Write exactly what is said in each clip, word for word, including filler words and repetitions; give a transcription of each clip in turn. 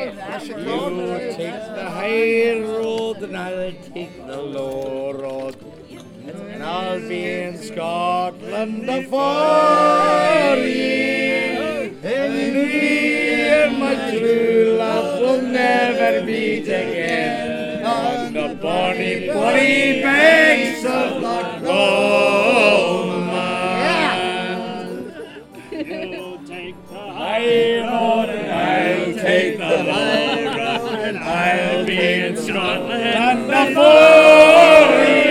You take the high road and I'll take the low road. And I'll be in Scotland before ye. And me and my true love will never meet again on the bonny, bonny banks of Loch Lomond. You'll take the high road and I'll take the low road, and I'll be in Scotland before ye.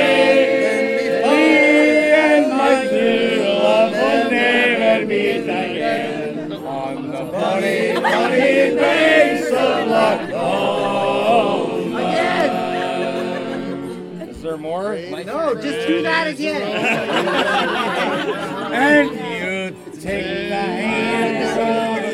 Bonny, bonny banks of Loch Lomond. Is there more? No, just do that again. And you take the hands of the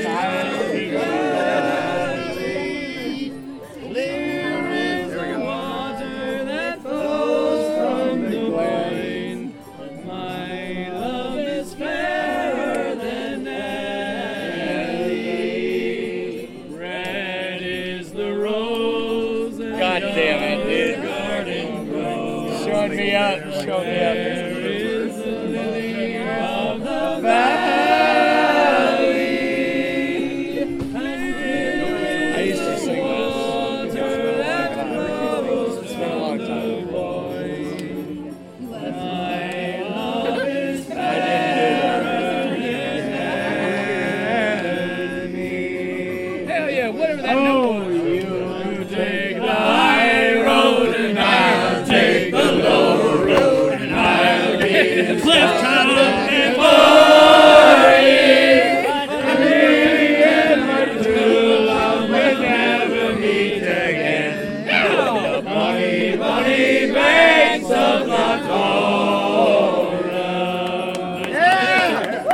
clear is the water that flows from the glen. My love is fairer than ever. God damn it, dude. Showing me up, showing me up. There is the lily of the valley. I used to sing this. It's been a long time. My love is fairer than me. Hell yeah, whatever that note was.